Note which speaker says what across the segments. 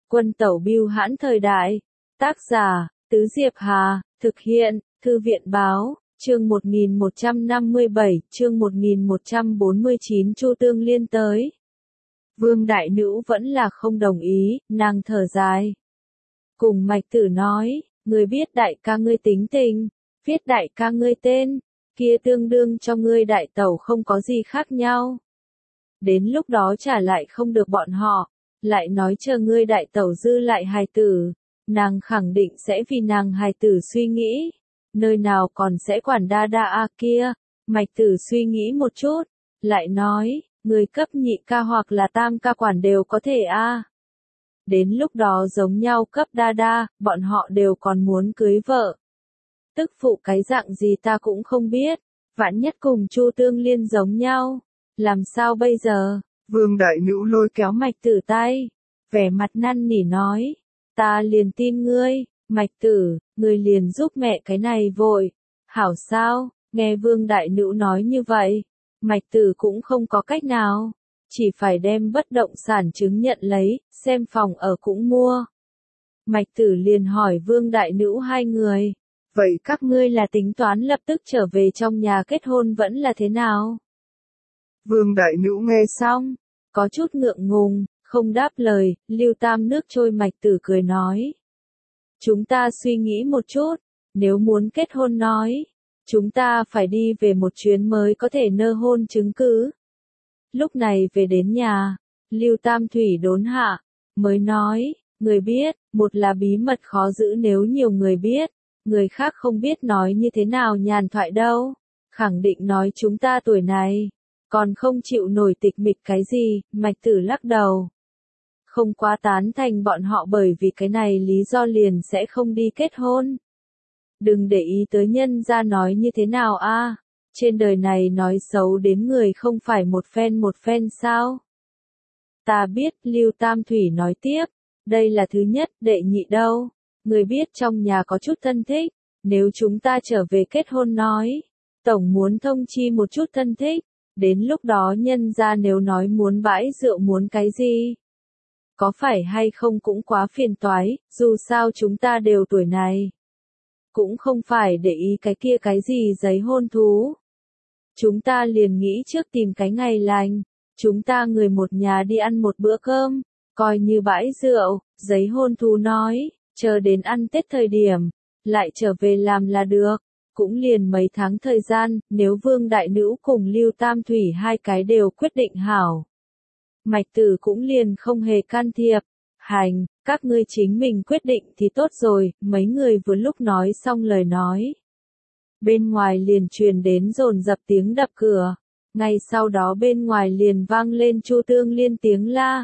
Speaker 1: Quân tẩu bưu hãn thời đại. Tác giả, Tứ Diệp Hà, thực hiện, Thư viện báo, chương 1157, chương 1149 Chu Tương Liên tới. Vương Đại Nữ vẫn là không đồng ý, nàng thở dài. Cùng Mạch Tử nói, ngươi biết đại ca ngươi tính tình, viết đại ca ngươi tên, kia tương đương cho ngươi đại tẩu không có gì khác nhau. Đến lúc đó trả lại không được bọn họ, lại nói chờ ngươi đại tẩu dư lại hài tử, nàng khẳng định sẽ vì nàng hài tử suy nghĩ, nơi nào còn sẽ quản đa đa a kia. Mạch Tử suy nghĩ một chút, lại nói, người cấp nhị ca hoặc là tam ca quản đều có thể a. Đến lúc đó giống nhau cấp đa đa, bọn họ đều còn muốn cưới vợ. Tức phụ cái dạng gì ta cũng không biết, vạn nhất cùng Chu Tương Liên giống nhau, làm sao bây giờ?
Speaker 2: Vương Đại Nữ lôi kéo
Speaker 1: Mạch Tử tay, vẻ mặt năn nỉ nói, ta liền tin ngươi, Mạch Tử, ngươi liền giúp mẹ cái này vội, hảo sao? Nghe Vương Đại Nữ nói như vậy, Mạch Tử cũng không có cách nào, chỉ phải đem bất động sản chứng nhận lấy, xem phòng ở cũng mua. Mạch Tử liền hỏi Vương Đại Nữ hai người, vậy các ngươi là tính toán lập tức trở về trong nhà kết hôn vẫn là thế nào?
Speaker 2: Vương Đại Nữ nghe
Speaker 1: xong, có chút ngượng ngùng, không đáp lời, Lưu Tam nước trôi. Mạch Tử cười nói, chúng ta suy nghĩ một chút, nếu muốn kết hôn nói, chúng ta phải đi về một chuyến mới có thể nơ hôn chứng cứ. Lúc này về đến nhà, Lưu Tam Thủy đốn hạ, mới nói, người biết, một là bí mật khó giữ nếu nhiều người biết, người khác không biết nói như thế nào nhàn thoại đâu, khẳng định nói chúng ta tuổi này, còn không chịu nổi tịch mịch cái gì. Mạch Tử lắc đầu, không quá tán thành bọn họ bởi vì cái này lý do liền sẽ không đi kết hôn. Đừng để ý tới nhân gia nói như thế nào a, trên đời này nói xấu đến người không phải một phen sao? Ta biết, Lưu Tam Thủy nói tiếp, đây là thứ nhất, đệ nhị đâu, người biết trong nhà có chút thân thích, nếu chúng ta trở về kết hôn nói, tổng muốn thông chi một chút thân thích, đến lúc đó nhân gia nếu nói muốn bãi rượu muốn cái gì, có phải hay không cũng quá phiền toái, dù sao chúng ta đều tuổi này. Cũng không phải để ý cái kia cái gì giấy hôn thú. Chúng ta liền nghĩ trước tìm cái ngày lành, chúng ta người một nhà đi ăn một bữa cơm, coi như bãi rượu, giấy hôn thú nói, chờ đến ăn Tết thời điểm, lại trở về làm là được. Cũng liền mấy tháng thời gian, nếu Vương Đại Nữ cùng Lưu Tam Thủy hai cái đều quyết định hảo. Mạch Tử cũng liền không hề can thiệp. Hành, các ngươi chính mình quyết định thì tốt rồi. Mấy người vừa lúc nói xong lời nói, bên ngoài liền truyền đến dồn dập tiếng đập cửa. Ngay sau đó bên ngoài liền vang lên Chu Tương Liên tiếng la.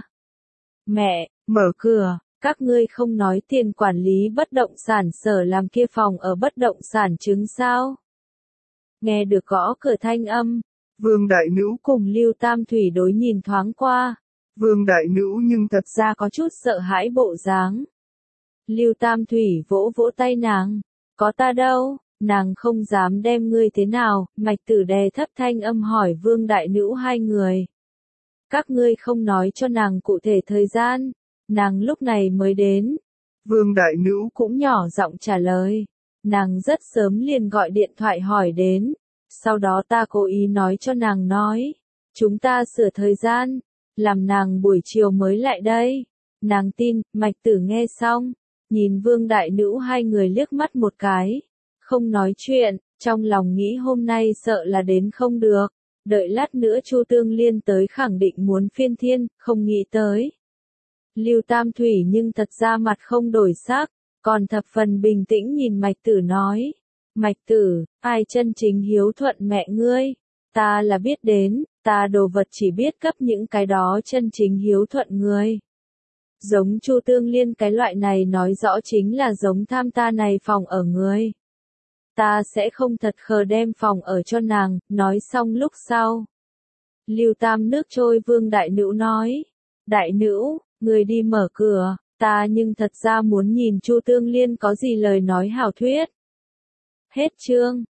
Speaker 1: Mẹ, mở cửa, các ngươi không nói tiền quản lý bất động sản sở làm kia phòng ở bất động sản chứng sao? Nghe được gõ cửa thanh âm,
Speaker 2: Vương Đại Nữ
Speaker 1: cùng Lưu Tam Thủy đối nhìn thoáng qua.
Speaker 2: Vương Đại Nữ nhưng thật
Speaker 1: ra có chút sợ hãi bộ dáng. Lưu Tam Thủy vỗ vỗ tay nàng, có ta đâu, nàng không dám đem ngươi thế nào. Mạch Tử đè thấp thanh âm hỏi Vương Đại Nữ hai người. Các ngươi không nói cho nàng cụ thể thời gian, nàng lúc này mới đến.
Speaker 2: Vương Đại Nữ
Speaker 1: cũng nhỏ giọng trả lời, nàng rất sớm liền gọi điện thoại hỏi đến, sau đó ta cố ý nói cho nàng nói, chúng ta sửa thời gian, làm nàng buổi chiều mới lại đây. Nàng tin. Mạch Tử nghe xong, nhìn Vương Đại Nữ hai người liếc mắt một cái, không nói chuyện, trong lòng nghĩ hôm nay sợ là đến không được, đợi lát nữa Chu Tương Liên tới khẳng định muốn phiên thiên, không nghĩ tới. Lưu Tam Thủy nhưng thật ra mặt không đổi sắc, còn thập phần bình tĩnh nhìn Mạch Tử nói, Mạch Tử, ai chân chính hiếu thuận mẹ ngươi, ta là biết đến, ta đồ vật chỉ biết cấp những cái đó chân chính hiếu thuận người. Giống Chu Tương Liên cái loại này nói rõ chính là giống tham ta này phòng ở người. Ta sẽ không thật khờ đem phòng ở cho nàng. Nói xong lúc sau, Lưu Tam nước trôi Vương Đại Nữ nói, Đại Nữ, người đi mở cửa, ta nhưng thật ra muốn nhìn Chu Tương Liên có gì lời nói hảo thuyết. Hết chương.